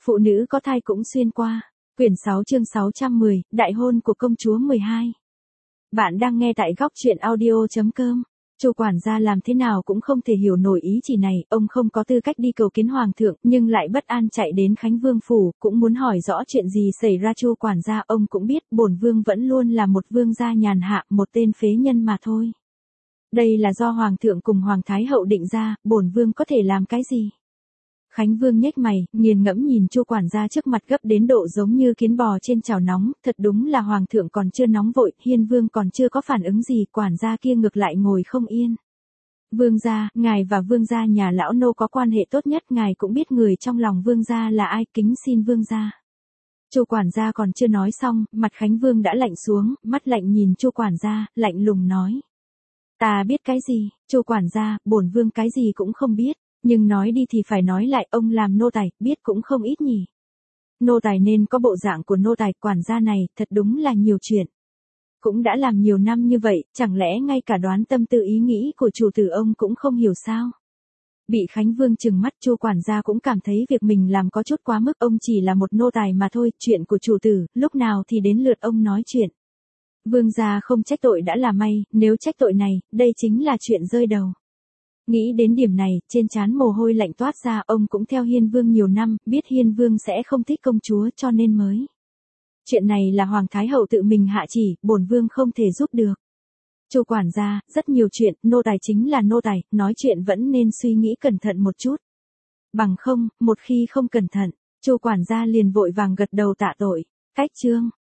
Phụ nữ có thai cũng xuyên qua. Quyển 6 chương 610, Đại hôn của công chúa 12. Bạn đang nghe tại góc truyện audio.com. Chu quản gia làm thế nào cũng không thể hiểu nổi ý chỉ này, ông không có tư cách đi cầu kiến hoàng thượng, nhưng lại bất an chạy đến Khánh Vương phủ, cũng muốn hỏi rõ chuyện gì xảy ra. Chu quản gia ông cũng biết, bổn vương vẫn luôn là một vương gia nhàn hạ, một tên phế nhân mà thôi. Đây là do hoàng thượng cùng hoàng thái hậu định ra, bổn vương có thể làm cái gì? Khánh Vương nhếch mày, nghiền ngẫm nhìn Chu quản gia trước mặt gấp đến độ giống như kiến bò trên chảo nóng, thật đúng là hoàng thượng còn chưa nóng vội, Hiên Vương còn chưa có phản ứng gì, quản gia kia ngược lại ngồi không yên. Vương gia, ngài và vương gia nhà lão nô có quan hệ tốt nhất, ngài cũng biết người trong lòng vương gia là ai, kính xin vương gia. Chu quản gia còn chưa nói xong, mặt Khánh Vương đã lạnh xuống, mắt lạnh nhìn Chu quản gia, lạnh lùng nói: "Ta biết cái gì?" Chu quản gia, bổn vương cái gì cũng không biết. Nhưng nói đi thì phải nói lại, ông làm nô tài, biết cũng không ít nhỉ. Nô tài nên có bộ dạng của nô tài, quản gia này, thật đúng là nhiều chuyện. Cũng đã làm nhiều năm như vậy, chẳng lẽ ngay cả đoán tâm tư ý nghĩ của chủ tử ông cũng không hiểu sao? Bị Khánh Vương trừng mắt, Chu quản gia cũng cảm thấy việc mình làm có chút quá mức, ông chỉ là một nô tài mà thôi, chuyện của chủ tử, lúc nào thì đến lượt ông nói chuyện. Vương gia không trách tội đã là may, nếu trách tội này, đây chính là chuyện rơi đầu. Nghĩ đến điểm này, trên trán mồ hôi lạnh toát ra, ông cũng theo Hiên Vương nhiều năm, biết Hiên Vương sẽ không thích công chúa cho nên mới. Chuyện này là Hoàng Thái Hậu tự mình hạ chỉ, bổn vương không thể giúp được. Chu quản gia, rất nhiều chuyện, nô tài chính là nô tài, nói chuyện vẫn nên suy nghĩ cẩn thận một chút. Bằng không, một khi không cẩn thận, Chu quản gia liền vội vàng gật đầu tạ tội. Cách chương